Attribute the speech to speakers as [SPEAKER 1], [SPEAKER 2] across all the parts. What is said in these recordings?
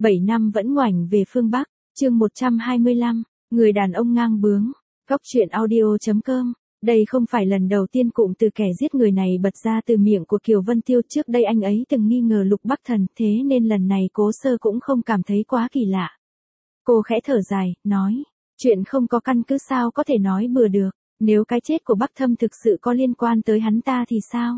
[SPEAKER 1] 7 năm vẫn ngoảnh về phương Bắc, chương 125, người đàn ông ngang bướng. Góc truyện audio.com. Đây không phải lần đầu tiên cụm từ kẻ giết người này bật ra từ miệng của Kiều Vân Tiêu, trước đây anh ấy từng nghi ngờ Lục Bắc Thần, thế nên lần này Cố Sơ cũng không cảm thấy quá kỳ lạ. Cô khẽ thở dài, nói, chuyện không có căn cứ sao có thể nói bừa được, nếu cái chết của Bắc Thâm thực sự có liên quan tới hắn ta thì sao?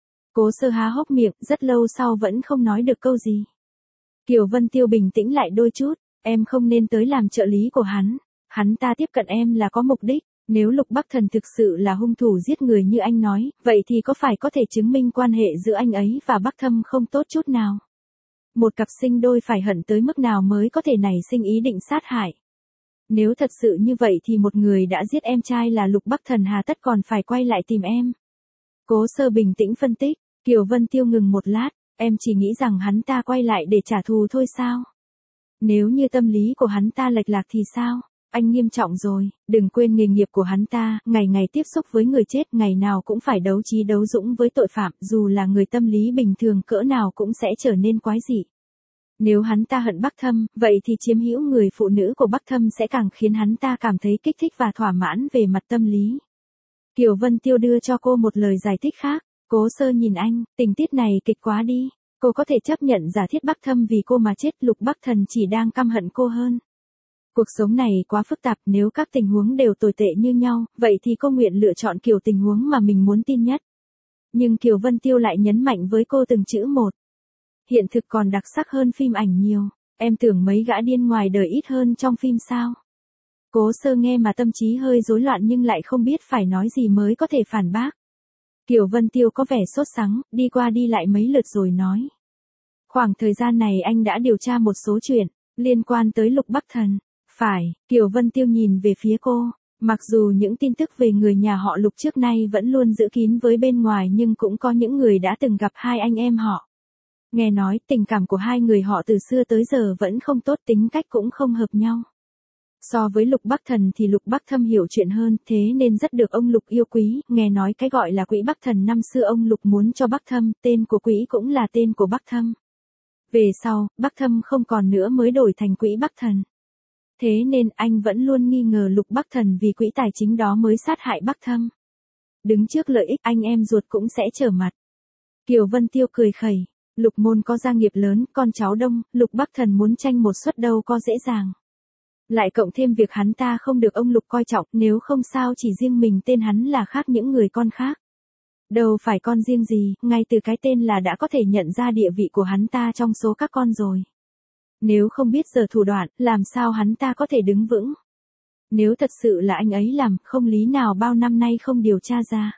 [SPEAKER 1] Cố Sơ há hốc miệng, rất lâu sau vẫn không nói được câu gì. Kiều Vân Tiêu bình tĩnh lại đôi chút, em không nên tới làm trợ lý của hắn ta tiếp cận em là có mục đích, nếu Lục Bắc Thần thực sự là hung thủ giết người như anh nói, vậy thì có phải có thể chứng minh quan hệ giữa anh ấy và Bắc Thâm không tốt chút nào? Một cặp sinh đôi phải hận tới mức nào mới có thể nảy sinh ý định sát hại? Nếu thật sự như vậy thì một người đã giết em trai là Lục Bắc Thần hà tất còn phải quay lại tìm em? Cố Sơ bình tĩnh phân tích. Kiều Vân Tiêu ngừng một lát, em chỉ nghĩ rằng hắn ta quay lại để trả thù thôi sao? Nếu như tâm lý của hắn ta lệch lạc thì sao? Anh nghiêm trọng rồi, đừng quên nghề nghiệp của hắn ta, ngày ngày tiếp xúc với người chết, ngày nào cũng phải đấu trí đấu dũng với tội phạm, dù là người tâm lý bình thường cỡ nào cũng sẽ trở nên quái dị. Nếu hắn ta hận Bắc Thâm, vậy thì chiếm hữu người phụ nữ của Bắc Thâm sẽ càng khiến hắn ta cảm thấy kích thích và thỏa mãn về mặt tâm lý. Kiều Vân Tiêu đưa cho cô một lời giải thích khác. Cố Sơ nhìn anh, tình tiết này kịch quá đi. Cô có thể chấp nhận giả thiết Bắc Thâm vì cô mà chết, Lục Bắc Thần chỉ đang căm hận cô hơn. Cuộc sống này quá phức tạp, nếu các tình huống đều tồi tệ như nhau, vậy thì cô nguyện lựa chọn kiểu tình huống mà mình muốn tin nhất. Nhưng Kiều Vân Tiêu lại nhấn mạnh với cô từng chữ một. Hiện thực còn đặc sắc hơn phim ảnh nhiều, em tưởng mấy gã điên ngoài đời ít hơn trong phim sao? Cố Sơ nghe mà tâm trí hơi rối loạn nhưng lại không biết phải nói gì mới có thể phản bác. Kiều Vân Tiêu có vẻ sốt sắng, đi qua đi lại mấy lượt rồi nói. Khoảng thời gian này anh đã điều tra một số chuyện, liên quan tới Lục Bắc Thần. Phải, Kiều Vân Tiêu nhìn về phía cô. Mặc dù những tin tức về người nhà họ Lục trước nay vẫn luôn giữ kín với bên ngoài nhưng cũng có những người đã từng gặp hai anh em họ. Nghe nói tình cảm của hai người họ từ xưa tới giờ vẫn không tốt, tính cách cũng không hợp nhau. So với Lục Bắc Thần thì Lục Bắc Thâm hiểu chuyện hơn, thế nên rất được ông Lục yêu quý, nghe nói cái gọi là quỹ Bắc Thần năm xưa ông Lục muốn cho Bắc Thâm, tên của quỹ cũng là tên của Bắc Thâm. Về sau, Bắc Thâm không còn nữa mới đổi thành quỹ Bắc Thần. Thế nên anh vẫn luôn nghi ngờ Lục Bắc Thần vì quỹ tài chính đó mới sát hại Bắc Thâm. Đứng trước lợi ích anh em ruột cũng sẽ trở mặt. Kiều Vân Tiêu cười khẩy, Lục môn có gia nghiệp lớn, con cháu đông, Lục Bắc Thần muốn tranh một suất đâu có dễ dàng. Lại cộng thêm việc hắn ta không được ông Lục coi trọng, nếu không sao chỉ riêng mình tên hắn là khác những người con khác. Đâu phải con riêng gì, ngay từ cái tên là đã có thể nhận ra địa vị của hắn ta trong số các con rồi. Nếu không biết giờ thủ đoạn, làm sao hắn ta có thể đứng vững? Nếu thật sự là anh ấy làm, không lý nào bao năm nay không điều tra ra.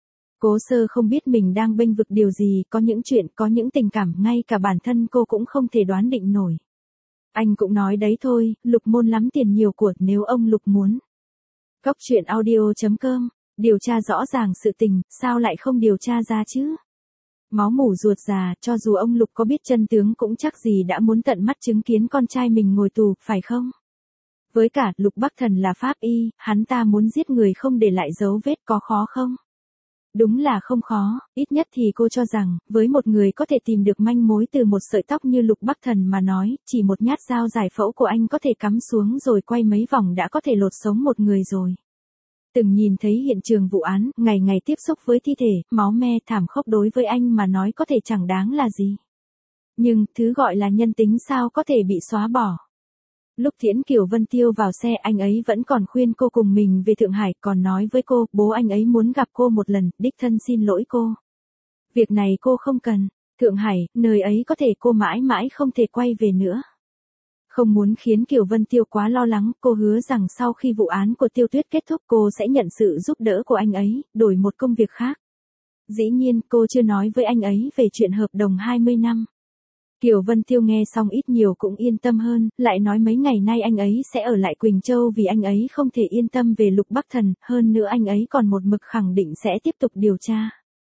[SPEAKER 1] Cố Sơ không biết mình đang bênh vực điều gì, có những chuyện, có những tình cảm, ngay cả bản thân cô cũng không thể đoán định nổi. Anh cũng nói đấy thôi, Lục môn lắm tiền nhiều của, nếu ông Lục muốn. Góc truyện audio.com, điều tra rõ ràng sự tình, sao lại không điều tra ra chứ? Máu mủ ruột già, cho dù ông Lục có biết chân tướng cũng chắc gì đã muốn tận mắt chứng kiến con trai mình ngồi tù, phải không? Với cả, Lục Bắc Thần là pháp y, hắn ta muốn giết người không để lại dấu vết có khó không? Đúng là không khó, ít nhất thì cô cho rằng, với một người có thể tìm được manh mối từ một sợi tóc như Lục Bắc Thần mà nói, chỉ một nhát dao giải phẫu của anh có thể cắm xuống rồi quay mấy vòng đã có thể lột sống một người rồi. Từng nhìn thấy hiện trường vụ án, ngày ngày tiếp xúc với thi thể, máu me thảm khốc đối với anh mà nói có thể chẳng đáng là gì. Nhưng, thứ gọi là nhân tính sao có thể bị xóa bỏ. Lúc tiễn Kiều Vân Tiêu vào xe anh ấy vẫn còn khuyên cô cùng mình về Thượng Hải, còn nói với cô, bố anh ấy muốn gặp cô một lần, đích thân xin lỗi cô. Việc này cô không cần, Thượng Hải, nơi ấy có thể cô mãi mãi không thể quay về nữa. Không muốn khiến Kiều Vân Tiêu quá lo lắng, cô hứa rằng sau khi vụ án của Tiêu Tuyết kết thúc cô sẽ nhận sự giúp đỡ của anh ấy, đổi một công việc khác. Dĩ nhiên cô chưa nói với anh ấy về chuyện hợp đồng 20 năm. Kiều Vân Tiêu nghe xong ít nhiều cũng yên tâm hơn, lại nói mấy ngày nay anh ấy sẽ ở lại Quỳnh Châu vì anh ấy không thể yên tâm về Lục Bắc Thần, hơn nữa anh ấy còn một mực khẳng định sẽ tiếp tục điều tra.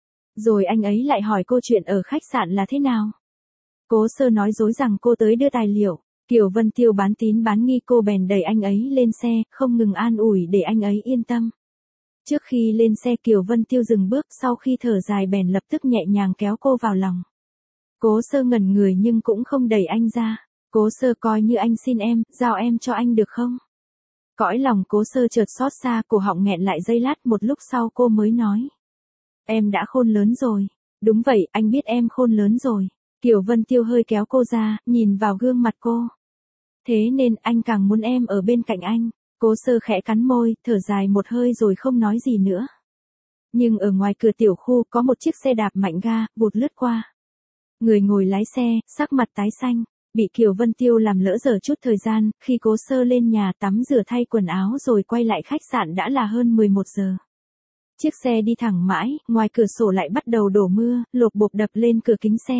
[SPEAKER 1] Rồi anh ấy lại hỏi cô chuyện ở khách sạn là thế nào. Cố Sơ nói dối rằng cô tới đưa tài liệu, Kiều Vân Tiêu bán tín bán nghi, cô bèn đẩy anh ấy lên xe, không ngừng an ủi để anh ấy yên tâm. Trước khi lên xe Kiều Vân Tiêu dừng bước, sau khi thở dài bèn lập tức nhẹ nhàng kéo cô vào lòng. Cố Sơ ngẩn người nhưng cũng không đẩy anh ra. Cố Sơ coi như anh xin em, giao em cho anh được không? Cõi lòng Cố Sơ chợt xót xa, cổ họng nghẹn lại giây lát, một lúc sau cô mới nói. Em đã khôn lớn rồi. Đúng vậy, anh biết em khôn lớn rồi. Kiều Vân Tiêu hơi kéo cô ra, nhìn vào gương mặt cô. Thế nên anh càng muốn em ở bên cạnh anh. Cố Sơ khẽ cắn môi, thở dài một hơi rồi không nói gì nữa. Nhưng ở ngoài cửa tiểu khu có một chiếc xe đạp mạnh ga, vụt lướt qua. Người ngồi lái xe, sắc mặt tái xanh, bị Kiều Vân Tiêu làm lỡ dở chút thời gian, khi Cố Sơ lên nhà tắm rửa thay quần áo rồi quay lại khách sạn đã là hơn 11 giờ. Chiếc xe đi thẳng mãi, ngoài cửa sổ lại bắt đầu đổ mưa, lộp bộp đập lên cửa kính xe.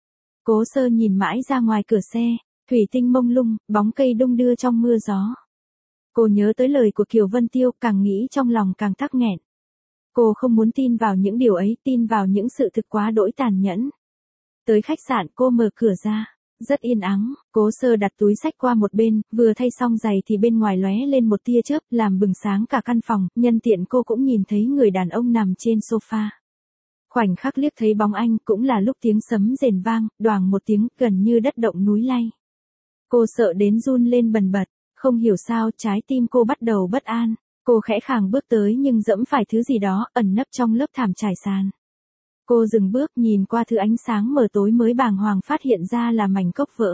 [SPEAKER 1] Cố Sơ nhìn mãi ra ngoài cửa xe, thủy tinh mông lung, bóng cây đung đưa trong mưa gió. Cô nhớ tới lời của Kiều Vân Tiêu, càng nghĩ trong lòng càng tắc nghẹn. Cô không muốn tin vào những điều ấy, tin vào những sự thực quá đỗi tàn nhẫn. Tới khách sạn cô mở cửa ra, rất yên ắng, Cố Sơ đặt túi xách qua một bên, vừa thay xong giày thì bên ngoài lóe lên một tia chớp, làm bừng sáng cả căn phòng, nhân tiện cô cũng nhìn thấy người đàn ông nằm trên sofa. Khoảnh khắc liếc thấy bóng anh, cũng là lúc tiếng sấm rền vang, đoàng một tiếng, gần như đất động núi lay. Cô sợ đến run lên bần bật, không hiểu sao trái tim cô bắt đầu bất an. Cô khẽ khàng bước tới nhưng dẫm phải thứ gì đó, ẩn nấp trong lớp thảm trải sàn. Cô dừng bước nhìn qua thứ ánh sáng mờ tối mới bàng hoàng phát hiện ra là mảnh cốc vỡ.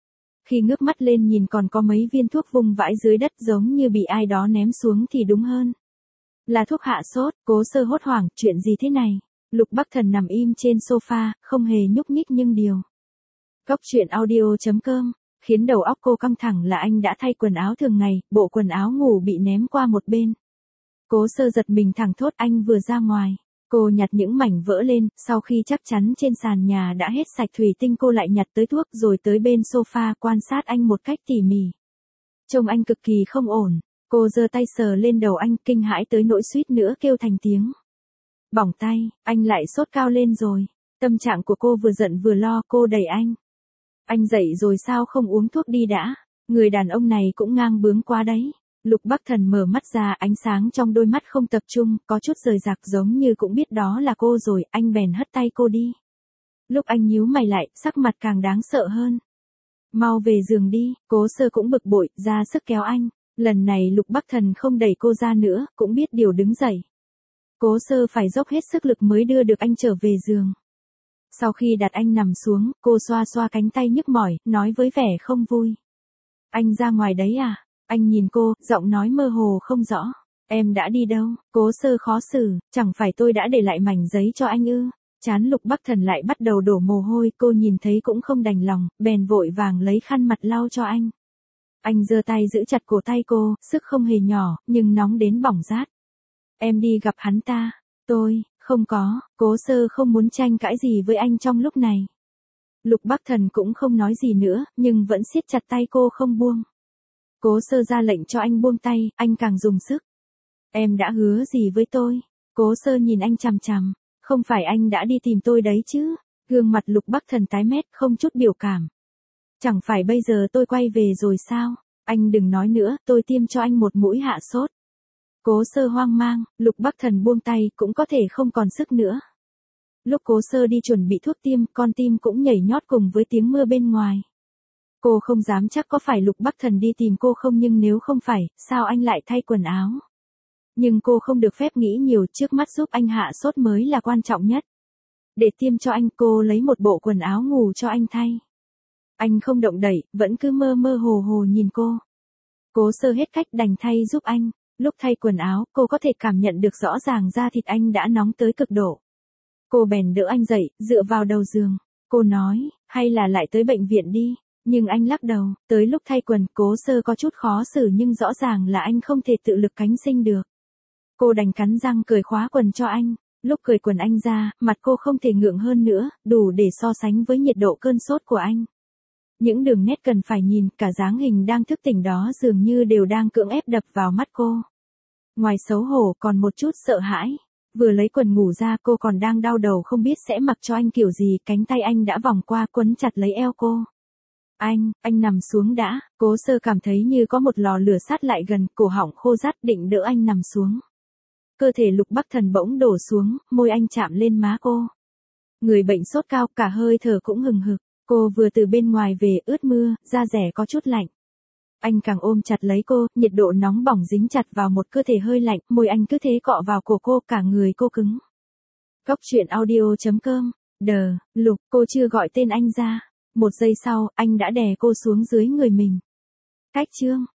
[SPEAKER 1] Khi ngước mắt lên nhìn còn có mấy viên thuốc vung vãi dưới đất giống như bị ai đó ném xuống thì đúng hơn. Là thuốc hạ sốt. Cố Sơ hốt hoảng, chuyện gì thế này? Lục Bắc Thần nằm im trên sofa, không hề nhúc nhích nhưng điều. Cốc truyện audio.com, khiến đầu óc cô căng thẳng là anh đã thay quần áo thường ngày, bộ quần áo ngủ bị ném qua một bên. Cố Sơ giật mình thẳng thốt, anh vừa ra ngoài. Cô nhặt những mảnh vỡ lên, sau khi chắc chắn trên sàn nhà đã hết sạch thủy tinh cô lại nhặt tới thuốc rồi tới bên sofa quan sát anh một cách tỉ mỉ. Trông anh cực kỳ không ổn, cô giơ tay sờ lên đầu anh kinh hãi tới nỗi suýt nữa kêu thành tiếng. Bỏng tay, anh lại sốt cao lên rồi. Tâm trạng của cô vừa giận vừa lo, cô đẩy anh. Anh dậy rồi sao không uống thuốc đi đã, người đàn ông này cũng ngang bướng quá đấy. Lục Bắc Thần mở mắt ra, ánh sáng trong đôi mắt không tập trung, có chút rời rạc giống như cũng biết đó là cô rồi, anh bèn hất tay cô đi. Lúc anh nhíu mày lại, sắc mặt càng đáng sợ hơn. Mau về giường đi, Cố Sơ cũng bực bội, ra sức kéo anh. Lần này Lục Bắc Thần không đẩy cô ra nữa, cũng biết điều đứng dậy. Cố Sơ phải dốc hết sức lực mới đưa được anh trở về giường. Sau khi đặt anh nằm xuống, cô xoa xoa cánh tay nhức mỏi, nói với vẻ không vui. Anh ra ngoài đấy à? Anh nhìn cô, giọng nói mơ hồ không rõ. Em đã đi đâu? Cố Sơ khó xử, chẳng phải tôi đã để lại mảnh giấy cho anh ư? Trán Lục Bắc Thần lại bắt đầu đổ mồ hôi, cô nhìn thấy cũng không đành lòng, bèn vội vàng lấy khăn mặt lau cho anh. Anh giơ tay giữ chặt cổ tay cô, sức không hề nhỏ, nhưng nóng đến bỏng rát. Em đi gặp hắn ta. Tôi, không có. Cố Sơ không muốn tranh cãi gì với anh trong lúc này. Lục Bắc Thần cũng không nói gì nữa, nhưng vẫn siết chặt tay cô không buông. Cố Sơ ra lệnh cho anh buông tay, anh càng dùng sức. Em đã hứa gì với tôi? Cố Sơ nhìn anh chằm chằm. Không phải anh đã đi tìm tôi đấy chứ? Gương mặt Lục Bắc Thần tái mét, không chút biểu cảm. Chẳng phải bây giờ tôi quay về rồi sao? Anh đừng nói nữa, tôi tiêm cho anh một mũi hạ sốt. Cố Sơ hoang mang, Lục Bắc Thần buông tay, cũng có thể không còn sức nữa. Lúc Cố Sơ đi chuẩn bị thuốc tiêm, con tim cũng nhảy nhót cùng với tiếng mưa bên ngoài. Cô không dám chắc có phải Lục Bắc Thần đi tìm cô không, nhưng nếu không phải, sao anh lại thay quần áo? Nhưng cô không được phép nghĩ nhiều, trước mắt giúp anh hạ sốt mới là quan trọng nhất. Để tiêm cho anh, cô lấy một bộ quần áo ngủ cho anh thay. Anh không động đậy, vẫn cứ mơ mơ hồ hồ nhìn cô. Cố Sơ hết cách đành thay giúp anh. Lúc thay quần áo, cô có thể cảm nhận được rõ ràng da thịt anh đã nóng tới cực độ. Cô bèn đỡ anh dậy, dựa vào đầu giường. Cô nói, hay là lại tới bệnh viện đi. Nhưng anh lắc đầu, tới lúc thay quần, Cố Sơ có chút khó xử nhưng rõ ràng là anh không thể tự lực cánh sinh được. Cô đành cắn răng cởi khóa quần cho anh. Lúc cởi quần anh ra, mặt cô không thể ngượng hơn nữa, đủ để so sánh với nhiệt độ cơn sốt của anh. Những đường nét cần phải nhìn, cả dáng hình đang thức tỉnh đó dường như đều đang cưỡng ép đập vào mắt cô. Ngoài xấu hổ còn một chút sợ hãi. Vừa lấy quần ngủ ra cô còn đang đau đầu không biết sẽ mặc cho anh kiểu gì, cánh tay anh đã vòng qua quấn chặt lấy eo cô. Anh nằm xuống đã. Cố Sơ cảm thấy như có một lò lửa sát lại gần, cổ họng khô rát, định đỡ anh nằm xuống. Cơ thể Lục Bắc Thần bỗng đổ xuống, môi anh chạm lên má cô. Người bệnh sốt cao, cả hơi thở cũng hừng hực. Cô vừa từ bên ngoài về ướt mưa, da rẻ có chút lạnh. Anh càng ôm chặt lấy cô, nhiệt độ nóng bỏng dính chặt vào một cơ thể hơi lạnh, môi anh cứ thế cọ vào cổ cô, cả người cô cứng. Cốc truyện audio.com. Lục, cô chưa gọi tên anh ra. Một giây sau, anh đã đè cô xuống dưới người mình. Cách chương.